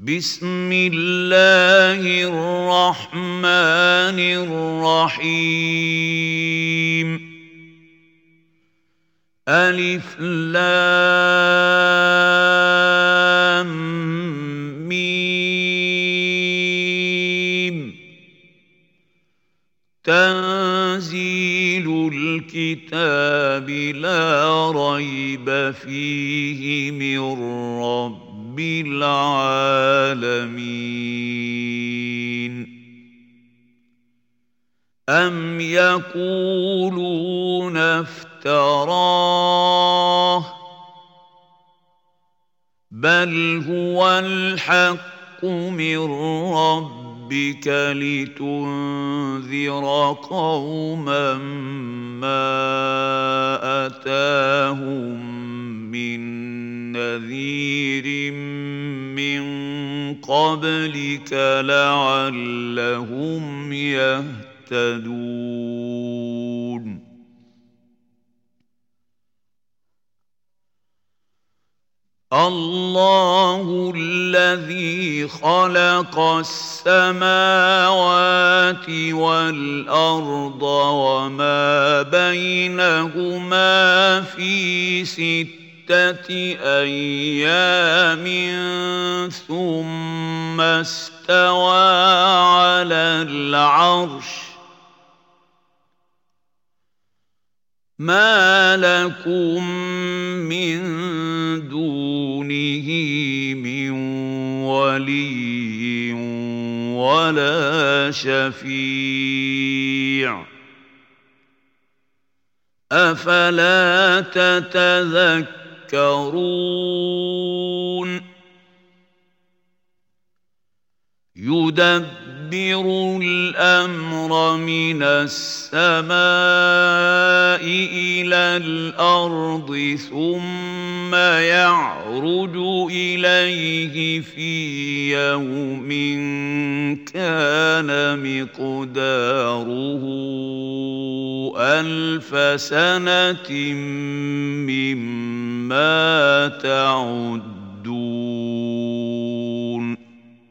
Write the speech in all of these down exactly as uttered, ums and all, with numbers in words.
بسم الله الرحمن الرحيم ألف لام ميم تنزيل الكتاب لا ريب فيه من رب العالمين أم يقولون افتراه بل هو الحق من ربك لتنذر قوما ما أتاهم من نذير من قبلك لعلهم يهتدون الله الذي خلق السماوات والأرض وما بينهما في ستة أيام ثم استوى على العرش ما لكم من دونه من ولي ولا شفيع أفلا تتذكرون يدبر الأمر من السماء إلى الأرض ثم يعرج إليه في يوم كان مقداره ألف سنة مما تعدون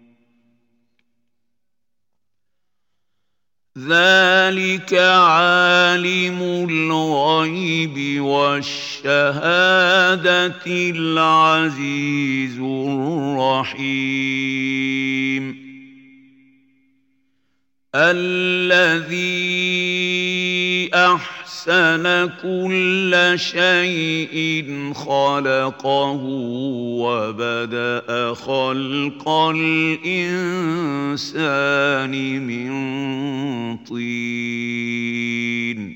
ذلك عالم الغيب والشهادة العزيز الرحيم الذي أحسن كل شيء خلقه وبدأ خلق الإنسان من طين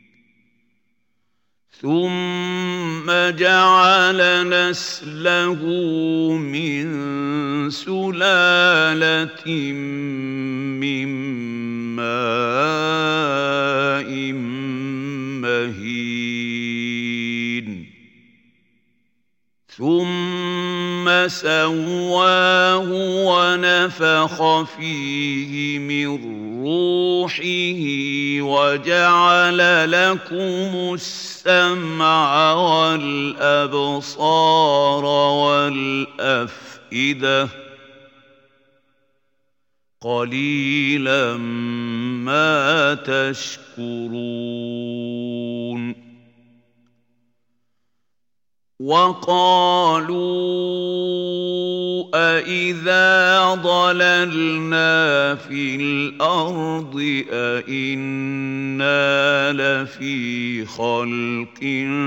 ثم جعل نسله من سلالة من ماء مهين ثم سواه ونفخ فيه من روحه وجعل لكم السمع والأبصار والأفئدة قليلا ما تشكرون وقالوا أإذا ضللنا في الأرض أإنا لفي خلق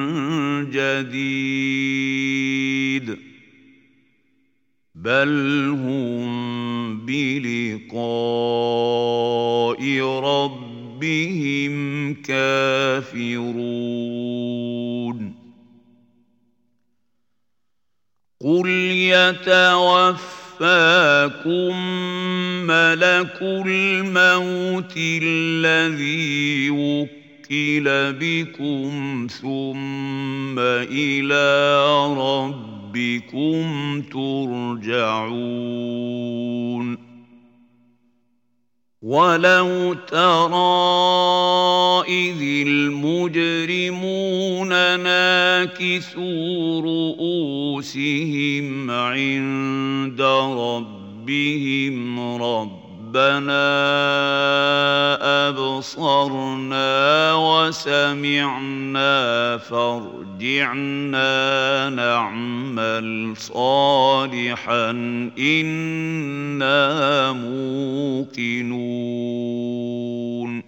جديد بل هم بلقاء ربهم كافرون قل يتوفاكم ملك الموت الذي وكل بكم ثم إلى ربكم ترجعون ولو ترى إذ المجرمون ناكسوا رؤوسهم عند ربهم ربنا أبصرنا وسمعنا فارجعنا نعمل صالحا إنا موقنون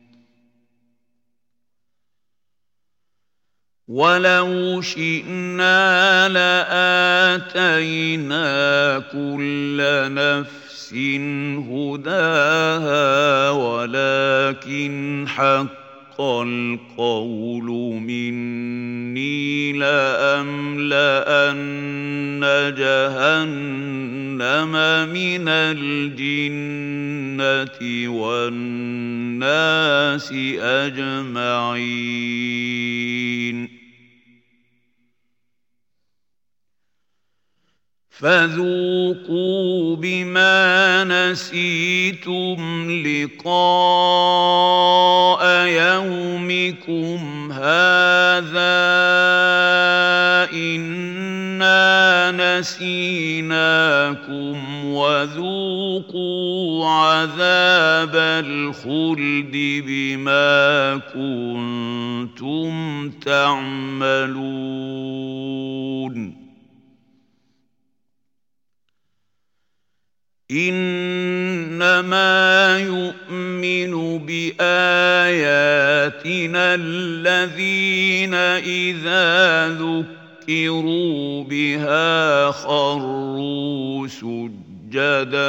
ولو شئنا لآتينا كل نفس هداها ولكن حق القول مني لأملأن جهنم من الجنة والناس أجمعين فذوقوا بما نسيتم لقاء يومكم هذا إنا نسيناكم وذوقوا عذاب الخلد بما كنتم تعملون إنما يؤمن بآياتنا الذين إذا ذكروا بها خروا سجدا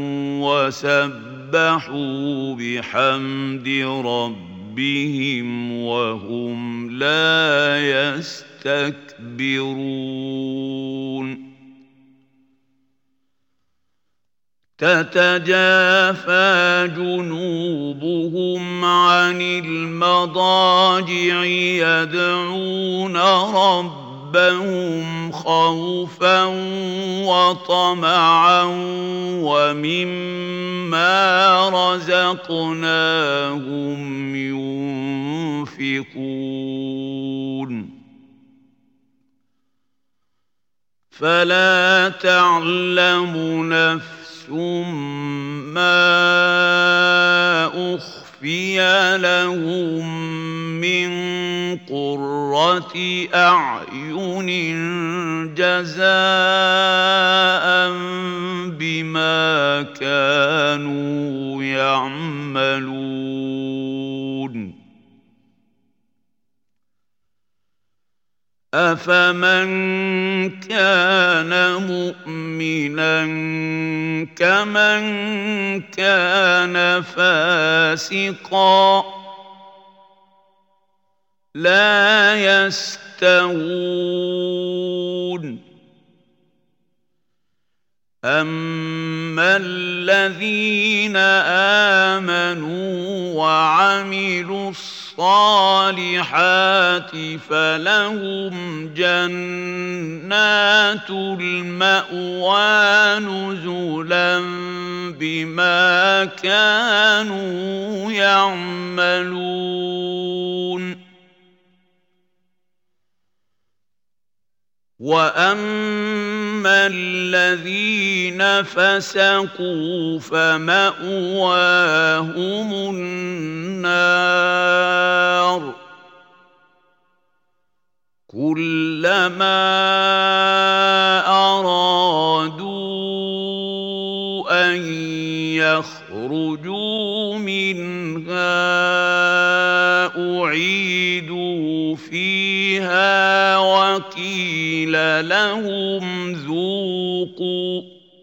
وسبحوا بحمد ربهم وهم لا يستكبرون تتجافى جنوبهم عن المضاجع يدعون ربهم خوفا وطمعا ومما رزقناهم ينفقون فلا تعلم نفس ما أخفي لهم من قرة أعين جزاء بما كانوا يعملون أفمن كان مؤمنا كمن كان فاسقا لا يستوون أما الذين آمنوا وعملوا الصالحات فلهم جنات المأوى نزلا بما كانوا يعملون وأما الذين فسقوا فمأواهم النار كلما أرادوا أن يخرجوا منها أعيدوا فيها وقيل لهم ذوقوا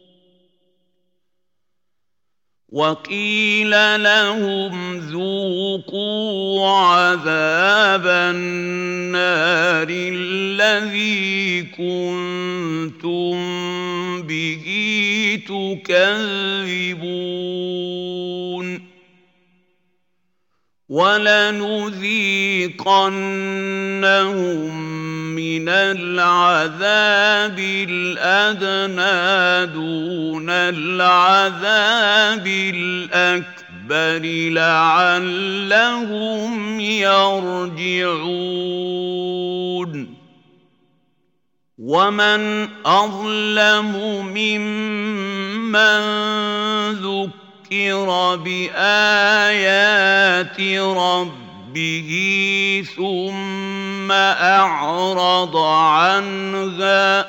وقيل لهم ذوقوا عذاب النار الذي كنتم به تكذبون ولنذيقنهم من العذاب الأدنى دون العذاب الأكبر الأكبر لعلهم يرجعون ومن أظلم ممن ذكر بآيات ربه ثم أعرض عنها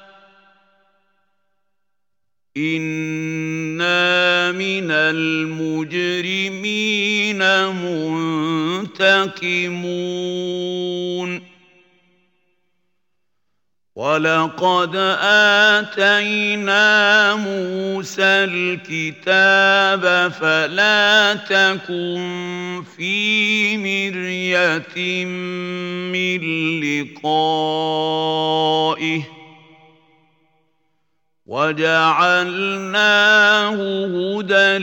إنا من المجرمين منتقمون ولقد آتينا موسى الكتاب فلا تكن في مرية من لقائه وجعلناه هدى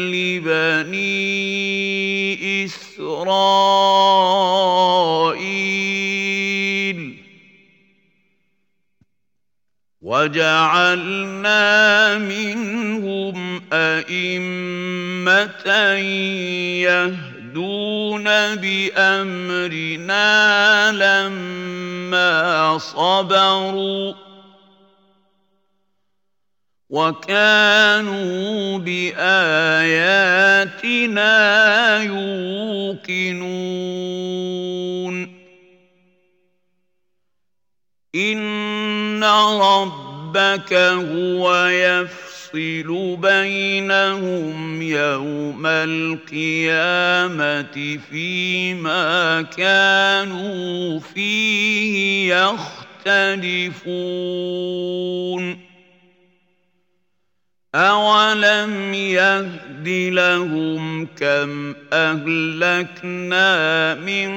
لبني إسرائيل وجعلنا منهم أئمة يهدون بأمرنا لما صبروا وكانوا بآياتنا يوقنون إن ربك هو يفصل بينهم يوم القيامة فيما كانوا فيه يختلفون أولم يهد لهم كم أهلكنا من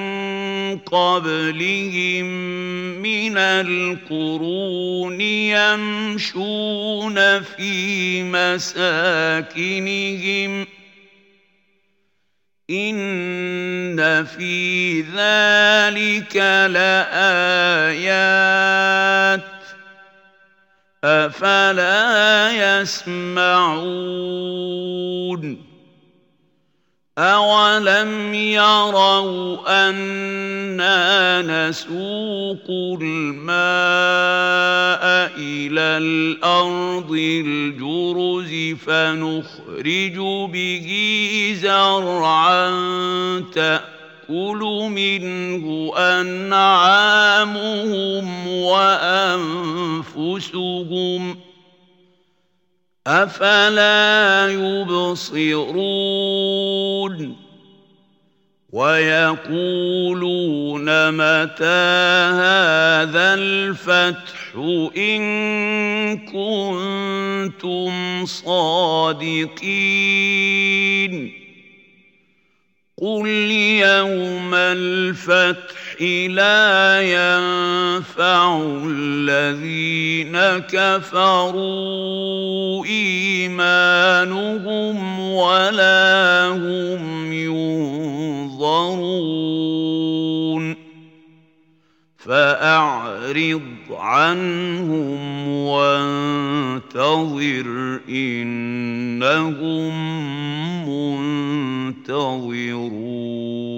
قبلهم من القرون يمشون في مساكنهم إن في ذلك لآيات أفلا يسمعون أولم يروا أنا نسوق الماء إلى الأرض الجرز فنخرج به زرعا تأكل منه أنعامهم وأنفسهم أفلا يبصرون ويقولون متى هذا الفتح إن كنتم صادقين قل يوم الفتح لا ينفع الذين كفروا إيمانهم ولا هم ينظرون فأعرض عنهم وانتظر إنهم منتظرون